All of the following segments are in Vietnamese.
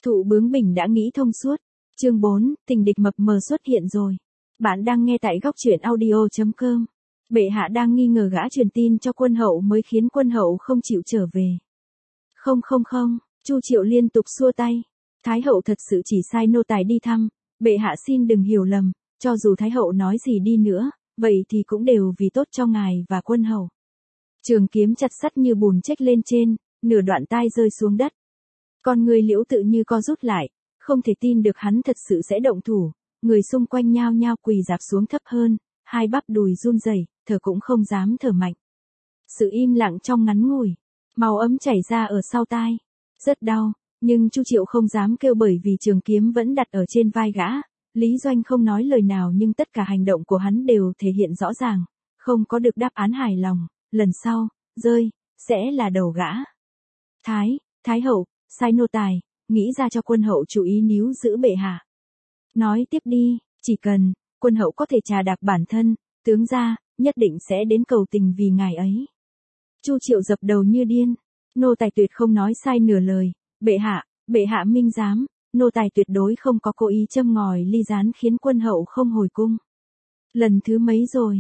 Thụ bướng bỉnh đã nghĩ thông suốt. Chương 4, tình địch mập mờ xuất hiện rồi. Bạn đang nghe tại góc truyện audio.com. Bệ hạ đang nghi ngờ gã truyền tin cho quân hậu mới khiến quân hậu không chịu trở về. Không, Chu Triệu liên tục xua tay. Thái hậu thật sự chỉ sai nô tài đi thăm, bệ hạ xin đừng hiểu lầm, cho dù Thái hậu nói gì đi nữa, vậy thì cũng đều vì tốt cho ngài và quân hậu. Trường kiếm chặt sắt như bùn chếch lên trên, nửa đoạn tai rơi xuống đất. Con người Liễu Tự Như co rút lại, không thể tin được hắn thật sự sẽ động thủ, người xung quanh nhao nhao quỳ rạp xuống thấp hơn, hai bắp đùi run rẩy, thở cũng không dám thở mạnh. Sự im lặng trong ngắn ngủi, máu ấm chảy ra ở sau tai. Rất đau, nhưng Chu Triệu không dám kêu bởi vì trường kiếm vẫn đặt ở trên vai gã. Lý Doanh không nói lời nào nhưng tất cả hành động của hắn đều thể hiện rõ ràng, không có được đáp án hài lòng, lần sau, rơi, sẽ là đầu gã. Thái hậu, sai nô tài, nghĩ ra cho quân hậu chú ý níu giữ bệ hạ. Nói tiếp đi, chỉ cần, quân hậu có thể trà đạp bản thân, tướng gia, nhất định sẽ đến cầu tình vì ngài ấy. Chu Triệu dập đầu như điên, nô tài tuyệt không nói sai nửa lời, bệ hạ minh giám, nô tài tuyệt đối không có cố ý châm ngòi ly gián khiến quân hậu không hồi cung. Lần thứ mấy rồi,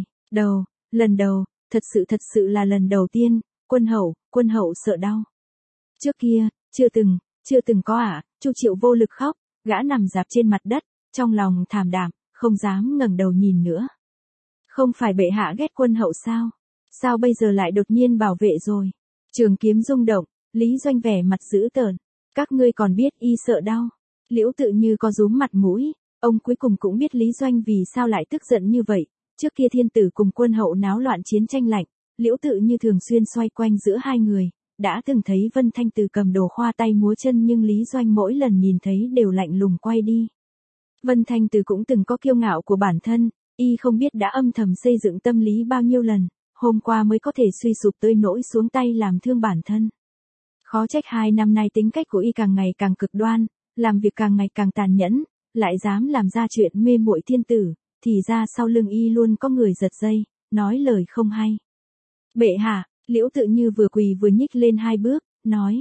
lần đầu, thật sự là lần đầu tiên, quân hậu sợ đau. Trước kia, chưa từng có ạ. Chu Triệu vô lực khóc, gã nằm rạp trên mặt đất, trong lòng thảm đạm, không dám ngẩng đầu nhìn nữa. Không phải bệ hạ ghét quân hậu sao? Sao bây giờ lại đột nhiên bảo vệ rồi? Trường kiếm rung động, Lý Doanh vẻ mặt dữ tợn. Các ngươi còn biết y sợ đau. Liễu Tự Như có rúm mặt mũi, ông cuối cùng cũng biết Lý Doanh vì sao lại tức giận như vậy. Trước kia thiên tử cùng quân hậu náo loạn chiến tranh lạnh, Liễu Tự Như thường xuyên xoay quanh giữa hai người. Đã từng thấy Vân Thanh Từ cầm đồ khoa tay múa chân nhưng Lý Doanh mỗi lần nhìn thấy đều lạnh lùng quay đi. Vân Thanh Từ cũng từng có kiêu ngạo của bản thân, y không biết đã âm thầm xây dựng tâm lý bao nhiêu lần, hôm qua mới có thể suy sụp tới nỗi xuống tay làm thương bản thân. Khó trách 2 năm nay tính cách của y càng ngày càng cực đoan, làm việc càng ngày càng tàn nhẫn, lại dám làm ra chuyện mê muội thiên tử, thì ra sau lưng y luôn có người giật dây, nói lời không hay. Bệ hạ, Liễu Tự Như vừa quỳ vừa nhích lên 2 bước, nói.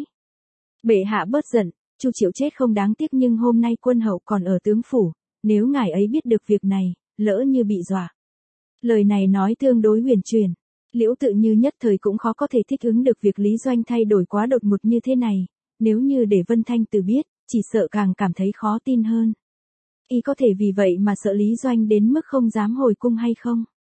Bệ hạ bớt giận, Chu Triệu chết không đáng tiếc nhưng hôm nay quân hậu còn ở tướng phủ, nếu ngài ấy biết được việc này, lỡ như bị dọa. Lời này nói tương đối huyền truyền, Liễu Tự Như nhất thời cũng khó có thể thích ứng được việc Lý Doanh thay đổi quá đột ngột như thế này, nếu như để Vân Thanh Từ biết, chỉ sợ càng cảm thấy khó tin hơn. Y có thể vì vậy mà sợ Lý Doanh đến mức không dám hồi cung hay không?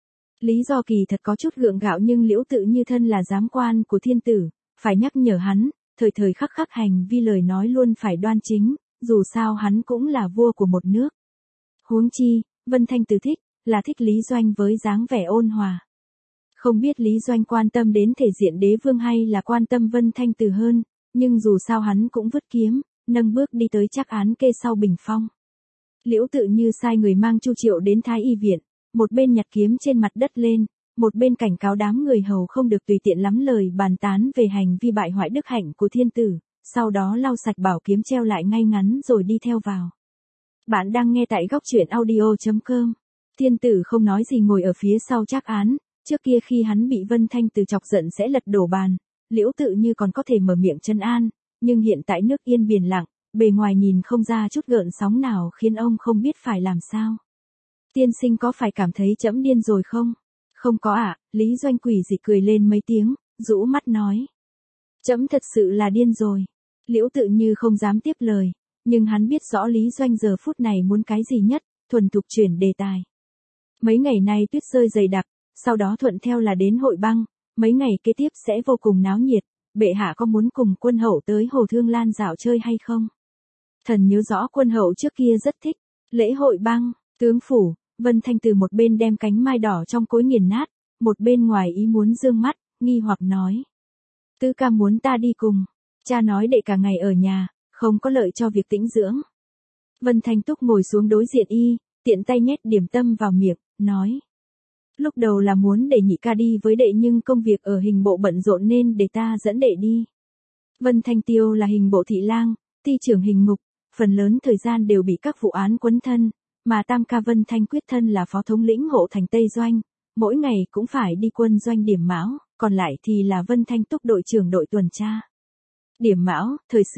Lý do kỳ thật có chút gượng gạo nhưng Liễu Tự Như thân là giám quan của thiên tử, phải nhắc nhở hắn, thời khắc hành vi lời nói luôn phải đoan chính, dù sao hắn cũng là vua của một nước. Huống chi, Vân Thanh Từ thích Lý Doanh với dáng vẻ ôn hòa. Không biết Lý Doanh quan tâm đến thể diện đế vương hay là quan tâm Vân Thanh Từ hơn, nhưng dù sao hắn cũng vứt kiếm, nâng bước đi tới trác án kê sau bình phong. Liễu Tự Như sai người mang Chu Triệu đến Thái Y viện, một bên nhặt kiếm trên mặt đất lên, một bên cảnh cáo đám người hầu không được tùy tiện lắm lời bàn tán về hành vi bại hoại đức hạnh của thiên tử, sau đó lau sạch bảo kiếm treo lại ngay ngắn rồi đi theo vào. Bạn đang nghe tại góc truyện audio.com. Thiên tử không nói gì ngồi ở phía sau trác án, trước kia khi hắn bị Vân Thanh Từ chọc giận sẽ lật đổ bàn, Liễu Tự Như còn có thể mở miệng trấn an, nhưng hiện tại nước yên biển lặng, bề ngoài nhìn không ra chút gợn sóng nào khiến ông không biết phải làm sao. Tiên sinh có phải cảm thấy trẫm điên rồi không? Không có ạ, Lý Doanh quỷ dị cười lên mấy tiếng, rũ mắt nói. Trẫm thật sự là điên rồi. Liễu Tự Như không dám tiếp lời, nhưng hắn biết rõ Lý Doanh giờ phút này muốn cái gì nhất, thuần thục chuyển đề tài. Mấy ngày nay tuyết rơi dày đặc, sau đó thuận theo là đến hội băng, mấy ngày kế tiếp sẽ vô cùng náo nhiệt, bệ hạ có muốn cùng quân hậu tới Hồ Thương Lan dạo chơi hay không? Thần nhớ rõ quân hậu trước kia rất thích lễ hội băng, tướng phủ. Vân Thanh Từ một bên đem cánh mai đỏ trong cối nghiền nát, một bên ngoài ý muốn dương mắt, nghi hoặc nói. Tứ ca muốn ta đi cùng, cha nói đệ cả ngày ở nhà, không có lợi cho việc tĩnh dưỡng. Vân Thanh Túc ngồi xuống đối diện y, tiện tay nhét điểm tâm vào miệng, nói. Lúc đầu là muốn để nhị ca đi với đệ nhưng công việc ở hình bộ bận rộn nên để ta dẫn đệ đi. Vân Thanh Tiêu là hình bộ thị lang, ty trưởng hình ngục, phần lớn thời gian đều bị các vụ án quấn thân. Mà tam ca Vân Thanh Quyết thân là phó thống lĩnh hộ thành Tây Doanh, mỗi ngày cũng phải đi quân doanh điểm mão, còn lại thì là Vân Thanh Túc đội trưởng đội tuần tra. Điểm mão, thời xưa,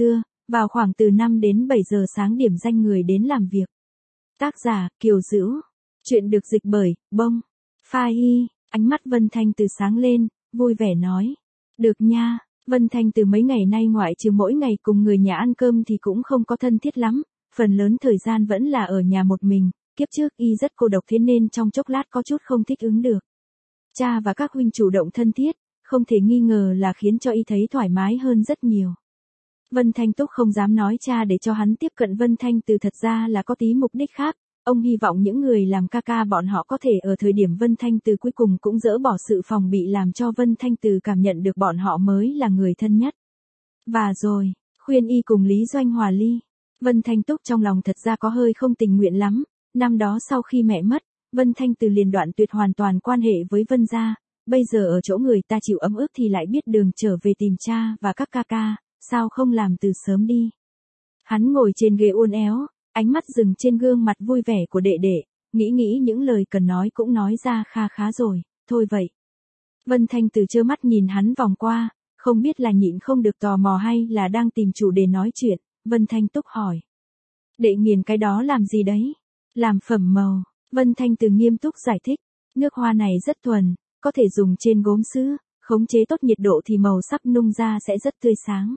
Vào khoảng từ 5 đến 7 giờ sáng điểm danh người đến làm việc. Tác giả, Kiều Dữu. Chuyện được dịch bởi, Bông. Pha Hi. Ánh mắt Vân Thanh Từ sáng lên, vui vẻ nói. Được nha, Vân Thanh Từ mấy ngày nay ngoại trừ mỗi ngày cùng người nhà ăn cơm thì cũng không có thân thiết lắm, phần lớn thời gian vẫn là ở nhà một mình, kiếp trước y rất cô độc thế nên trong chốc lát có chút không thích ứng được. Cha và các huynh chủ động thân thiết, không thể nghi ngờ là khiến cho y thấy thoải mái hơn rất nhiều. Vân Thanh Túc không dám nói cha để cho hắn tiếp cận Vân Thanh Từ thật ra là có tí mục đích khác, ông hy vọng những người làm ca ca bọn họ có thể ở thời điểm Vân Thanh Từ cuối cùng cũng dỡ bỏ sự phòng bị làm cho Vân Thanh Từ cảm nhận được bọn họ mới là người thân nhất. Và rồi, khuyên y cùng Lý Doanh hòa ly. Vân Thanh Túc trong lòng thật ra có hơi không tình nguyện lắm, năm đó sau khi mẹ mất, Vân Thanh Từ liền đoạn tuyệt hoàn toàn quan hệ với Vân gia, bây giờ ở chỗ người ta chịu ấm ức thì lại biết đường trở về tìm cha và các ca ca, sao không làm từ sớm đi. Hắn ngồi trên ghế uốn éo, ánh mắt dừng trên gương mặt vui vẻ của đệ đệ, nghĩ những lời cần nói cũng nói ra kha khá rồi, thôi vậy. Vân Thanh Từ trơ mắt nhìn hắn vòng qua, không biết là nhịn không được tò mò hay là đang tìm chủ đề nói chuyện, Vân Thanh Túc hỏi. Đệ nghiền cái đó làm gì đấy? Làm phẩm màu, Vân Thanh Từ nghiêm túc giải thích, nước hoa này rất thuần, có thể dùng trên gốm sứ, khống chế tốt nhiệt độ thì màu sắc nung ra sẽ rất tươi sáng.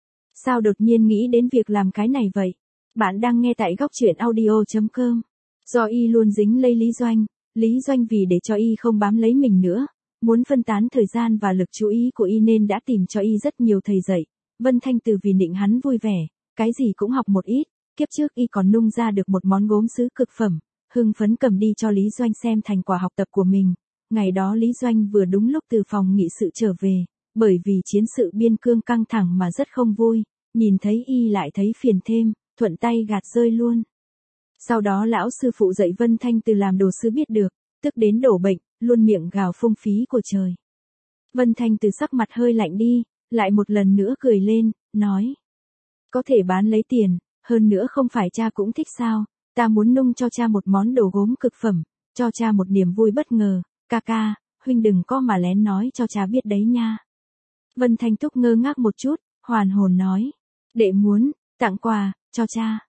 Sao đột nhiên nghĩ đến việc làm cái này vậy? Bạn đang nghe tại góc truyện audio.com. Do y luôn dính lấy Lý Doanh vì để cho y không bám lấy mình nữa, muốn phân tán thời gian và lực chú ý của y nên đã tìm cho y rất nhiều thầy dạy. Vân Thanh Từ vì nịnh hắn vui vẻ, cái gì cũng học một ít, kiếp trước y còn nung ra được một món gốm sứ cực phẩm, hưng phấn cầm đi cho Lý Doanh xem thành quả học tập của mình. Ngày đó Lý Doanh vừa đúng lúc từ phòng nghị sự trở về, bởi vì chiến sự biên cương căng thẳng mà rất không vui, nhìn thấy y lại thấy phiền thêm, thuận tay gạt rơi luôn. Sau đó lão sư phụ dạy Vân Thanh Từ làm đồ sứ biết được, tức đến đổ bệnh, luôn miệng gào phung phí của trời. Vân Thanh Từ sắc mặt hơi lạnh đi, lại một lần nữa cười lên, nói. Có thể bán lấy tiền, hơn nữa không phải cha cũng thích sao, ta muốn nung cho cha một món đồ gốm cực phẩm, cho cha một niềm vui bất ngờ, ca ca, huynh đừng có mà lén nói cho cha biết đấy nha. Vân Thanh Túc ngơ ngác một chút, hoàn hồn nói. Đệ muốn, tặng quà, cho cha.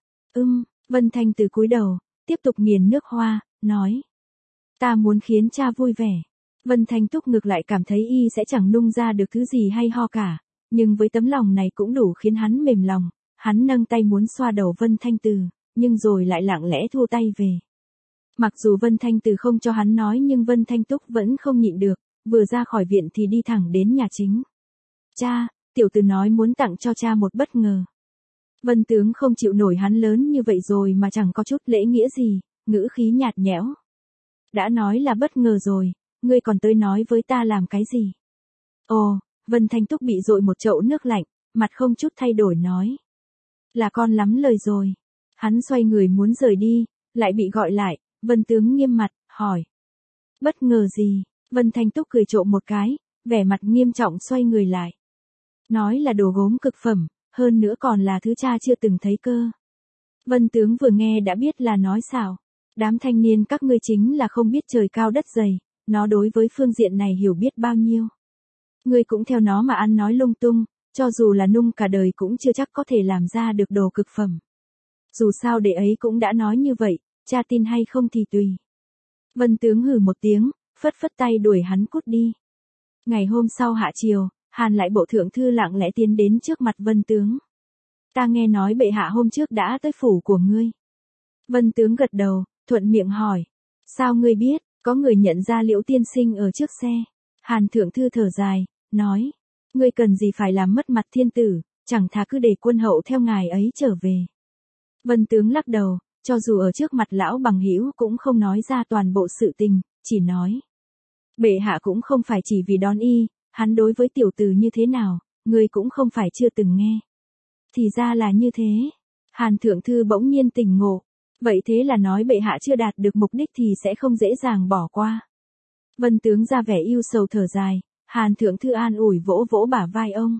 Vân Thanh Từ cúi đầu, tiếp tục nghiền nước hoa, nói. Ta muốn khiến cha vui vẻ. Vân Thanh Túc ngược lại cảm thấy y sẽ chẳng nung ra được thứ gì hay ho cả, nhưng với tấm lòng này cũng đủ khiến hắn mềm lòng, hắn nâng tay muốn xoa đầu Vân Thanh Từ, nhưng rồi lại lặng lẽ thu tay về. Mặc dù Vân Thanh Từ không cho hắn nói nhưng Vân Thanh Túc vẫn không nhịn được, vừa ra khỏi viện thì đi thẳng đến nhà chính. Cha, tiểu tử nói muốn tặng cho cha một bất ngờ. Vân tướng không chịu nổi hắn lớn như vậy rồi mà chẳng có chút lễ nghĩa gì, ngữ khí nhạt nhẽo. Đã nói là bất ngờ rồi, ngươi còn tới nói với ta làm cái gì? Ồ, Vân Thanh Túc bị dội một chậu nước lạnh, mặt không chút thay đổi nói. Là con lắm lời rồi. Hắn xoay người muốn rời đi, lại bị gọi lại, Vân tướng nghiêm mặt, hỏi. Bất ngờ gì? Vân Thanh Túc cười trộm một cái, vẻ mặt nghiêm trọng xoay người lại. Nói là đồ gốm cực phẩm, hơn nữa còn là thứ cha chưa từng thấy cơ. Vân tướng vừa nghe đã biết là nói xạo. Đám thanh niên các ngươi chính là không biết trời cao đất dày, nó đối với phương diện này hiểu biết bao nhiêu. Ngươi cũng theo nó mà ăn nói lung tung, cho dù là nung cả đời cũng chưa chắc có thể làm ra được đồ cực phẩm. Dù sao đệ ấy cũng đã nói như vậy, cha tin hay không thì tùy. Vân tướng hừ một tiếng, phất phất tay đuổi hắn cút đi. Ngày hôm sau hạ chiều, Hàn lại bộ thượng thư lặng lẽ tiến đến trước mặt Vân tướng. Ta nghe nói bệ hạ hôm trước đã tới phủ của ngươi. Vân tướng gật đầu, thuận miệng hỏi. Sao ngươi biết, có người nhận ra Liễu tiên sinh ở trước xe. Hàn thượng thư thở dài, nói. Ngươi cần gì phải làm mất mặt thiên tử, chẳng thà cứ để quân hậu theo ngài ấy trở về. Vân tướng lắc đầu, cho dù ở trước mặt lão bằng hữu cũng không nói ra toàn bộ sự tình, chỉ nói. Bệ hạ cũng không phải chỉ vì đón y, hắn đối với tiểu tử như thế nào, ngươi cũng không phải chưa từng nghe. Thì ra là như thế. Hàn thượng thư bỗng nhiên tỉnh ngộ. Vậy thế là nói bệ hạ chưa đạt được mục đích thì sẽ không dễ dàng bỏ qua. Vân tướng ra vẻ yêu sầu thở dài, Hàn thượng thư an ủi vỗ vỗ bả vai ông.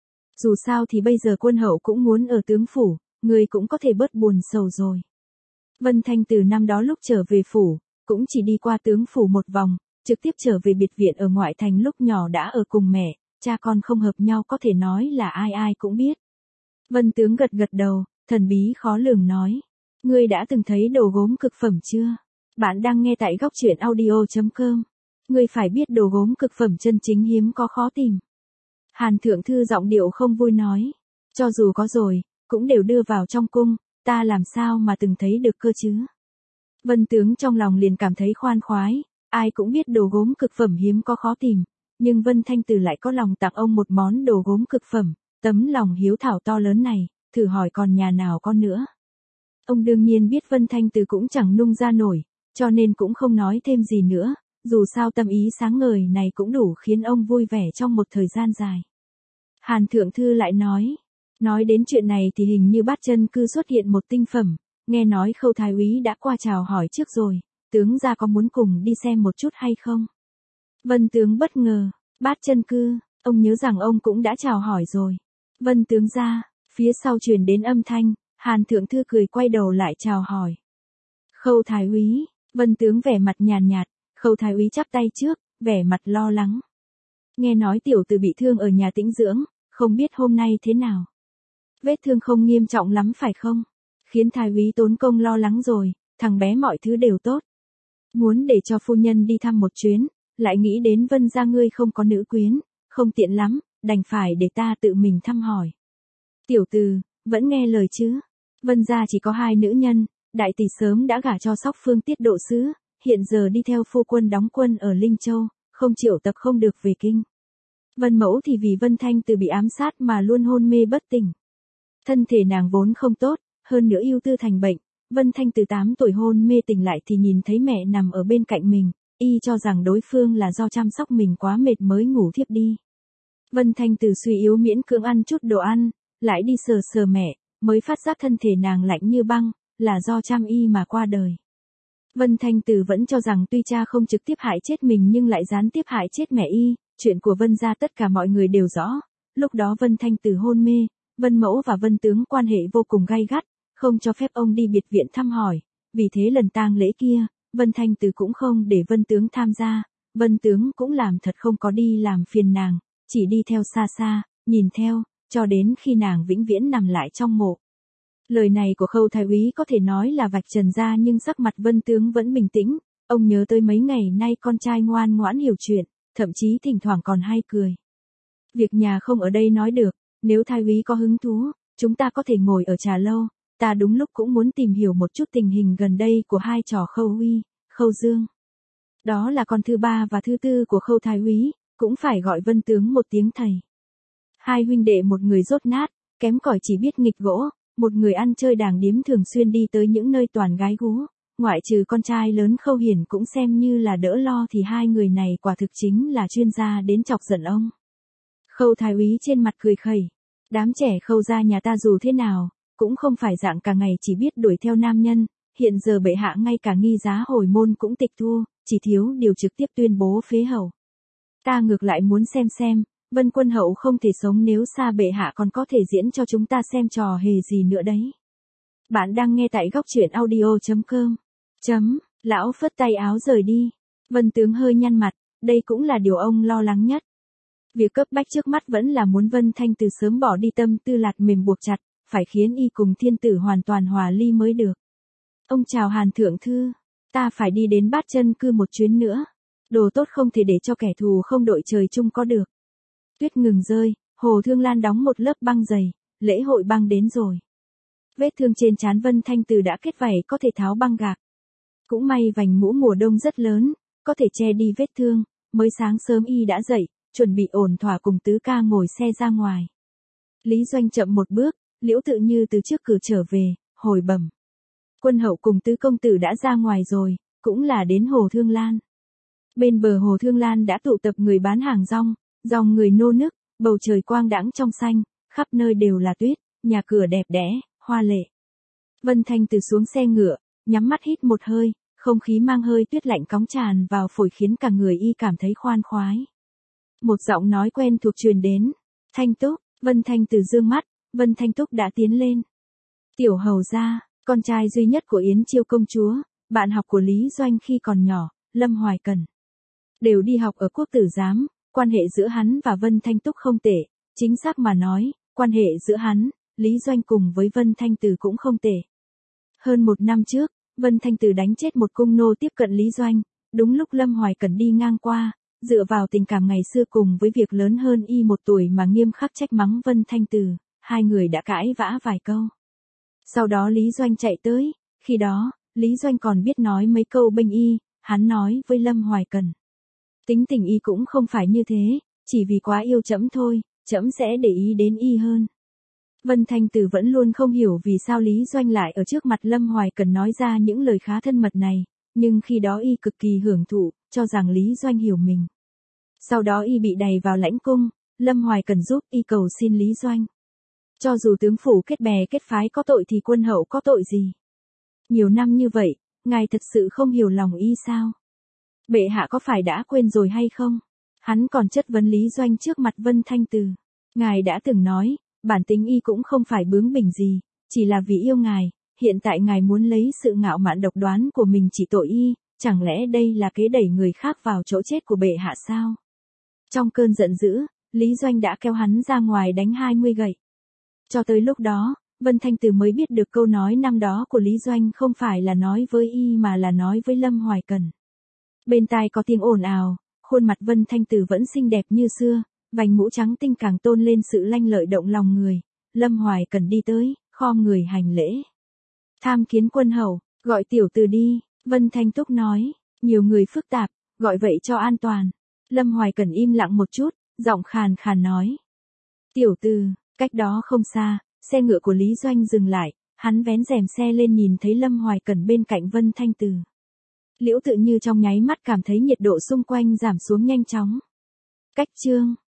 Dù sao thì bây giờ quân hậu cũng muốn ở tướng phủ, người cũng có thể bớt buồn sầu rồi. Vân Thanh từ năm đó lúc trở về phủ, cũng chỉ đi qua tướng phủ một vòng, trực tiếp trở về biệt viện ở ngoại thành lúc nhỏ đã ở cùng mẹ, cha con không hợp nhau có thể nói là ai ai cũng biết. Vân Tướng gật gật đầu, thần bí khó lường nói. Ngươi đã từng thấy đồ gốm cực phẩm chưa? Bạn đang nghe tại góc truyện audio.com. Ngươi phải biết đồ gốm cực phẩm chân chính hiếm có khó tìm. Hàn Thượng Thư giọng điệu không vui nói. Cho dù có rồi, cũng đều đưa vào trong cung, ta làm sao mà từng thấy được cơ chứ? Vân Tướng trong lòng liền cảm thấy khoan khoái, ai cũng biết đồ gốm cực phẩm hiếm có khó tìm, nhưng Vân Thanh Từ lại có lòng tặng ông một món đồ gốm cực phẩm, tấm lòng hiếu thảo to lớn này, thử hỏi còn nhà nào có nữa. Ông đương nhiên biết Vân Thanh Từ cũng chẳng nung ra nổi, cho nên cũng không nói thêm gì nữa, dù sao tâm ý sáng ngời này cũng đủ khiến ông vui vẻ trong một thời gian dài. Hàn Thượng Thư lại nói đến chuyện này thì hình như Bát Chân Cư xuất hiện một tinh phẩm, nghe nói Khâu Thái úy đã qua chào hỏi trước rồi, tướng gia có muốn cùng đi xem một chút hay không? Vân Tướng bất ngờ, Bát Chân Cư, ông nhớ rằng ông cũng đã chào hỏi rồi. Vân Tướng gia, phía sau truyền đến âm thanh, Hàn Thượng Thư cười quay đầu lại chào hỏi. Khâu Thái úy, Vân Tướng vẻ mặt nhàn nhạt, Khâu Thái úy chắp tay trước, vẻ mặt lo lắng. Nghe nói tiểu tử bị thương ở nhà tĩnh dưỡng, không biết hôm nay thế nào. Vết thương không nghiêm trọng lắm phải không? Khiến Thái úy tốn công lo lắng rồi, thằng bé mọi thứ đều tốt. Muốn để cho phu nhân đi thăm một chuyến, lại nghĩ đến Vân gia ngươi không có nữ quyến, không tiện lắm, đành phải để ta tự mình thăm hỏi. Tiểu tử, vẫn nghe lời chứ? Vân gia chỉ có 2 nữ nhân, đại tỷ sớm đã gả cho Sóc Phương Tiết độ sứ, hiện giờ đi theo phu quân đóng quân ở Linh Châu, không triệu tập không được về kinh. Vân mẫu thì vì Vân Thanh Từ bị ám sát mà luôn hôn mê bất tỉnh. Thân thể nàng vốn không tốt, hơn nữa ưu tư thành bệnh, Vân Thanh Từ 8 tuổi hôn mê tỉnh lại thì nhìn thấy mẹ nằm ở bên cạnh mình, y cho rằng đối phương là do chăm sóc mình quá mệt mới ngủ thiếp đi. Vân Thanh Từ suy yếu miễn cưỡng ăn chút đồ ăn, lại đi sờ sờ mẹ, mới phát giác thân thể nàng lạnh như băng, là do chăm y mà qua đời. Vân Thanh Từ vẫn cho rằng tuy cha không trực tiếp hại chết mình nhưng lại gián tiếp hại chết mẹ y, chuyện của Vân gia tất cả mọi người đều rõ. Lúc đó Vân Thanh Từ hôn mê, Vân mẫu và Vân Tướng quan hệ vô cùng gay gắt, không cho phép ông đi biệt viện thăm hỏi, vì thế lần tang lễ kia, Vân Thanh Từ cũng không để Vân Tướng tham gia, Vân Tướng cũng làm thật không có đi làm phiền nàng, chỉ đi theo xa xa, nhìn theo, cho đến khi nàng vĩnh viễn nằm lại trong mộ. Lời này của Khâu Thái úy có thể nói là vạch trần ra nhưng sắc mặt Vân Tướng vẫn bình tĩnh, ông nhớ tới mấy ngày nay con trai ngoan ngoãn hiểu chuyện, thậm chí thỉnh thoảng còn hay cười. Việc nhà không ở đây nói được, nếu Thái úy có hứng thú, chúng ta có thể ngồi ở trà lâu, ta đúng lúc cũng muốn tìm hiểu một chút tình hình gần đây của 2 trò Khâu Huy, Khâu Dương. Đó là con thứ 3 và thứ 4 của Khâu Thái úy, cũng phải gọi Vân Tướng một tiếng thầy. 2 huynh đệ, một người dốt nát, kém cỏi chỉ biết nghịch gỗ, một người ăn chơi đàng điếm thường xuyên đi tới những nơi toàn gái gú, ngoại trừ con trai lớn Khâu Hiển cũng xem như là đỡ lo thì 2 người này quả thực chính là chuyên gia đến chọc giận ông. Khâu Thái úy trên mặt cười khẩy, đám trẻ Khâu gia nhà ta dù thế nào, cũng không phải dạng cả ngày chỉ biết đuổi theo nam nhân, hiện giờ bệ hạ ngay cả nghi giá hồi môn cũng tịch thu, chỉ thiếu điều trực tiếp tuyên bố phế hậu. Ta ngược lại muốn xem, Vân quân hậu không thể sống nếu xa bệ hạ còn có thể diễn cho chúng ta xem trò hề gì nữa đấy. Bạn đang nghe tại góc truyện audio.com. Lão phất tay áo rời đi. Vân Tướng hơi nhăn mặt, đây cũng là điều ông lo lắng nhất. Việc cấp bách trước mắt vẫn là muốn Vân Thanh Từ sớm bỏ đi tâm tư lạt mềm buộc chặt, phải khiến y cùng thiên tử hoàn toàn hòa ly mới được. Ông chào Hàn Thượng Thư, ta phải đi đến Bát Chân Cư một chuyến nữa. Đồ tốt không thể để cho kẻ thù không đội trời chung có được. Tuyết ngừng rơi, Hồ Thương Lan đóng một lớp băng dày, lễ hội băng đến rồi. Vết thương trên trán Vân Thanh Từ đã kết vảy có thể tháo băng gạc. Cũng may vành mũ mùa đông rất lớn, có thể che đi vết thương, mới sáng sớm y đã dậy, chuẩn bị ổn thỏa cùng tứ ca ngồi xe ra ngoài. Lý Doanh chậm một bước, Liễu Tự Như từ trước cửa trở về, hồi bẩm. Quân hậu cùng tứ công tử đã ra ngoài rồi, cũng là đến Hồ Thương Lan. Bên bờ Hồ Thương Lan đã tụ tập người bán hàng rong, dòng người nô nức, bầu trời quang đãng trong xanh, khắp nơi đều là tuyết, nhà cửa đẹp đẽ, hoa lệ. Vân Thanh Từ xuống xe ngựa, nhắm mắt hít một hơi, không khí mang hơi tuyết lạnh cóng tràn vào phổi khiến cả người y cảm thấy khoan khoái. Một giọng nói quen thuộc truyền đến. Thanh Túc, Vân Thanh Từ dương mắt, Vân Thanh Túc đã tiến lên. Tiểu hầu gia, con trai duy nhất của Yến Chiêu công chúa, bạn học của Lý Doanh khi còn nhỏ, Lâm Hoài Cần. Đều đi học ở Quốc Tử Giám, quan hệ giữa hắn và Vân Thanh Túc không tệ, chính xác mà nói, quan hệ giữa hắn Lý Doanh cùng với Vân Thanh Từ cũng không tệ. Hơn 1 năm trước, Vân Thanh Từ đánh chết một cung nô tiếp cận Lý Doanh, đúng lúc Lâm Hoài Cẩn đi ngang qua, dựa vào tình cảm ngày xưa cùng với việc lớn hơn y 1 tuổi mà nghiêm khắc trách mắng Vân Thanh Từ, hai người đã cãi vã vài câu. Sau đó Lý Doanh chạy tới, khi đó, Lý Doanh còn biết nói mấy câu bênh y, hắn nói với Lâm Hoài Cẩn. Tính tình y cũng không phải như thế, chỉ vì quá yêu trẫm thôi, trẫm sẽ để ý đến y hơn. Vân Thanh Từ vẫn luôn không hiểu vì sao Lý Doanh lại ở trước mặt Lâm Hoài Cẩn nói ra những lời khá thân mật này, nhưng khi đó y cực kỳ hưởng thụ, cho rằng Lý Doanh hiểu mình. Sau đó y bị đày vào lãnh cung, Lâm Hoài Cẩn giúp y cầu xin Lý Doanh. Cho dù tướng phủ kết bè kết phái có tội thì quân hậu có tội gì? Nhiều năm như vậy, ngài thật sự không hiểu lòng y sao? Bệ hạ có phải đã quên rồi hay không? Hắn còn chất vấn Lý Doanh trước mặt Vân Thanh Từ. Ngài đã từng nói, bản tính y cũng không phải bướng bỉnh gì, chỉ là vì yêu ngài, hiện tại ngài muốn lấy sự ngạo mạn độc đoán của mình chỉ tội y, chẳng lẽ đây là kế đẩy người khác vào chỗ chết của bệ hạ sao? Trong cơn giận dữ, Lý Doanh đã kéo hắn ra ngoài đánh 20 gậy. Cho tới lúc đó, Vân Thanh Từ mới biết được câu nói năm đó của Lý Doanh không phải là nói với y mà là nói với Lâm Hoài Cẩn. Bên tai có tiếng ồn ào, khuôn mặt Vân Thanh Từ vẫn xinh đẹp như xưa, vành mũ trắng tinh càng tôn lên sự lanh lợi động lòng người. Lâm Hoài Cẩn đi tới, khom người hành lễ. Tham kiến quân hầu, gọi tiểu từ đi, Vân Thanh Túc nói, nhiều người phức tạp, gọi vậy cho an toàn. Lâm Hoài Cẩn im lặng một chút, giọng khàn khàn nói. Tiểu từ, cách đó không xa, xe ngựa của Lý Doanh dừng lại, hắn vén rèm xe lên nhìn thấy Lâm Hoài Cẩn bên cạnh Vân Thanh Từ. Liễu Tự Như trong nháy mắt cảm thấy nhiệt độ xung quanh giảm xuống nhanh chóng. Cách chương